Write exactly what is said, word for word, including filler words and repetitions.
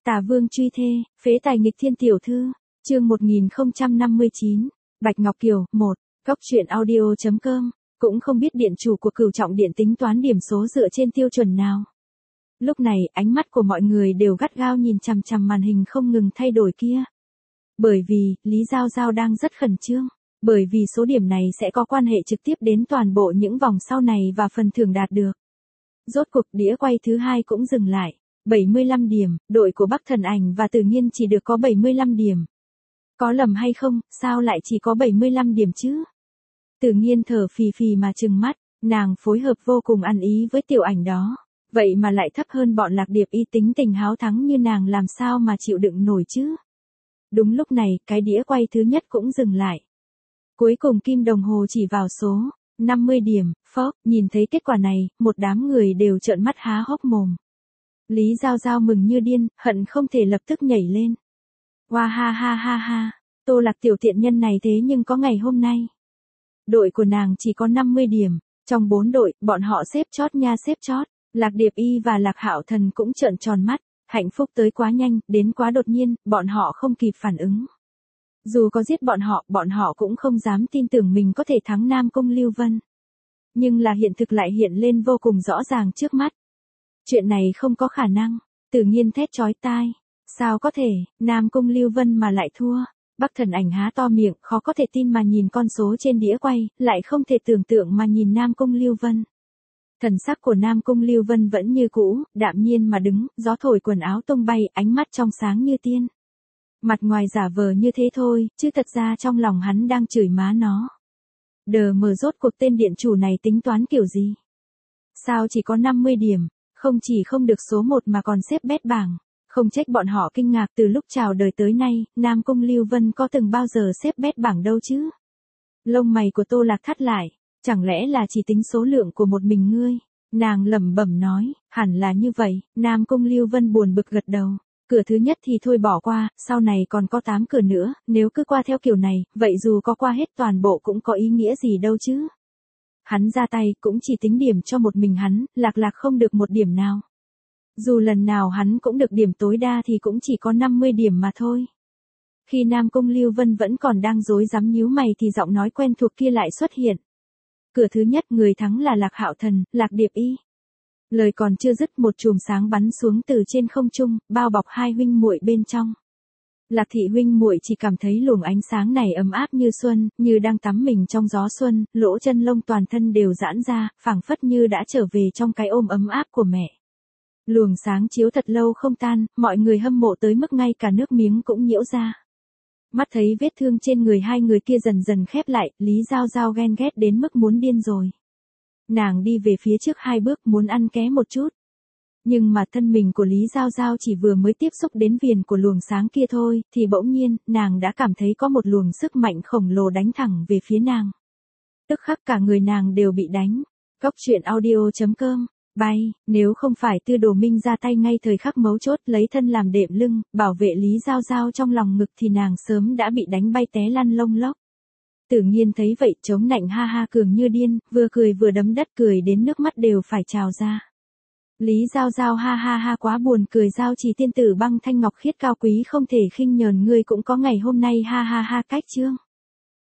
Tả Vương truy thê, phế tài nghịch thiên tiểu thư, chương một nghìn không trăm năm mươi chín, Bạch Ngọc Kiều, một, góc truyện audio.com, cũng không biết điện chủ của Cửu Trọng Điện tính toán điểm số dựa trên tiêu chuẩn nào. Lúc này, ánh mắt của mọi người đều gắt gao nhìn chằm chằm màn hình không ngừng thay đổi kia. Bởi vì, Lý Giao Giao đang rất khẩn trương, bởi vì số điểm này sẽ có quan hệ trực tiếp đến toàn bộ những vòng sau này và phần thưởng đạt được. Rốt cuộc đĩa quay thứ hai cũng dừng lại. bảy mươi lăm điểm, đội của Bắc Thần Ảnh và Tử Nghiên chỉ được có bảy mươi lăm điểm. Có lầm hay không, sao lại chỉ có bảy mươi lăm điểm chứ? Tử Nghiên thở phì phì mà trừng mắt, nàng phối hợp vô cùng ăn ý với tiểu ảnh đó. Vậy mà lại thấp hơn bọn Lạc Điệp Y, tính tình háo thắng như nàng làm sao mà chịu đựng nổi chứ? Đúng lúc này, cái đĩa quay thứ nhất cũng dừng lại. Cuối cùng kim đồng hồ chỉ vào số năm mươi điểm, phốc, nhìn thấy kết quả này, một đám người đều trợn mắt há hốc mồm. Lý Giao Giao mừng như điên, hận không thể lập tức nhảy lên. Wow ha ha ha ha, Tô Lạc tiểu tiện nhân này thế nhưng có ngày hôm nay. Đội của nàng chỉ có năm mươi điểm, trong bốn đội, bọn họ xếp chót nha xếp chót, Lạc Điệp Y và Lạc Hạo Thần cũng trợn tròn mắt, hạnh phúc tới quá nhanh, đến quá đột nhiên, bọn họ không kịp phản ứng. Dù có giết bọn họ, bọn họ cũng không dám tin tưởng mình có thể thắng Nam Cung Lưu Vân. Nhưng là hiện thực lại hiện lên vô cùng rõ ràng trước mắt. Chuyện này không có khả năng. Tử Nghiên thét chói tai. Sao có thể, Nam Cung Lưu Vân mà lại thua. Bắc Thần Ảnh há to miệng, khó có thể tin mà nhìn con số trên đĩa quay, lại không thể tưởng tượng mà nhìn Nam Cung Lưu Vân. Thần sắc của Nam Cung Lưu Vân vẫn như cũ, đạm nhiên mà đứng, gió thổi quần áo tung bay, ánh mắt trong sáng như tiên. Mặt ngoài giả vờ như thế thôi, chứ thật ra trong lòng hắn đang chửi má nó. Đờ mờ rốt cuộc tên điện chủ này tính toán kiểu gì? Sao chỉ có năm mươi điểm? Không chỉ không được số một mà còn xếp bét bảng. Không trách bọn họ kinh ngạc, từ lúc chào đời tới nay, Nam Cung Lưu Vân có từng bao giờ xếp bét bảng đâu chứ? Lông mày của Tô Lạc thắt lại, chẳng lẽ là chỉ tính số lượng của một mình ngươi? Nàng lẩm bẩm nói, hẳn là như vậy. Nam Cung Lưu Vân buồn bực gật đầu. Cửa thứ nhất thì thôi bỏ qua, sau này còn có tám cửa nữa, nếu cứ qua theo kiểu này, vậy dù có qua hết toàn bộ cũng có ý nghĩa gì đâu chứ? Hắn ra tay cũng chỉ tính điểm cho một mình hắn, Lạc Lạc không được một điểm nào. Dù lần nào hắn cũng được điểm tối đa thì cũng chỉ có năm mươi điểm mà thôi. Khi Nam Cung Lưu Vân vẫn còn đang rối rắm nhíu mày thì giọng nói quen thuộc kia lại xuất hiện. Cửa thứ nhất người thắng là Lạc Hạo Thần, Lạc Điệp Y. Lời còn chưa dứt một chùm sáng bắn xuống từ trên không trung, bao bọc hai huynh muội bên trong. Lạc Thị huynh muội chỉ cảm thấy luồng ánh sáng này ấm áp như xuân, như đang tắm mình trong gió xuân, lỗ chân lông toàn thân đều giãn ra, phảng phất như đã trở về trong cái ôm ấm áp của mẹ. Luồng sáng chiếu thật lâu không tan, mọi người hâm mộ tới mức ngay cả nước miếng cũng nhiễu ra. Mắt thấy vết thương trên người hai người kia dần dần khép lại, Lý Giao Giao ghen ghét đến mức muốn điên rồi. Nàng đi về phía trước hai bước muốn ăn ké một chút. Nhưng mà thân mình của Lý Giao Giao chỉ vừa mới tiếp xúc đến viền của luồng sáng kia thôi, thì bỗng nhiên, nàng đã cảm thấy có một luồng sức mạnh khổng lồ đánh thẳng về phía nàng. Tức khắc cả người nàng đều bị đánh. Góc truyện audio.com, bay, nếu không phải Tư Đồ Minh ra tay ngay thời khắc mấu chốt lấy thân làm đệm lưng, bảo vệ Lý Giao Giao trong lòng ngực thì nàng sớm đã bị đánh bay té lăn lông lốc. Tử Nghiên thấy vậy chống nạnh ha ha cường như điên, vừa cười vừa đấm đất cười đến nước mắt đều phải trào ra. Lý Giao Giao ha ha ha quá buồn cười, Giao Trì tiên tử băng thanh ngọc khiết cao quý không thể khinh nhờn, ngươi cũng có ngày hôm nay ha ha ha cách chương.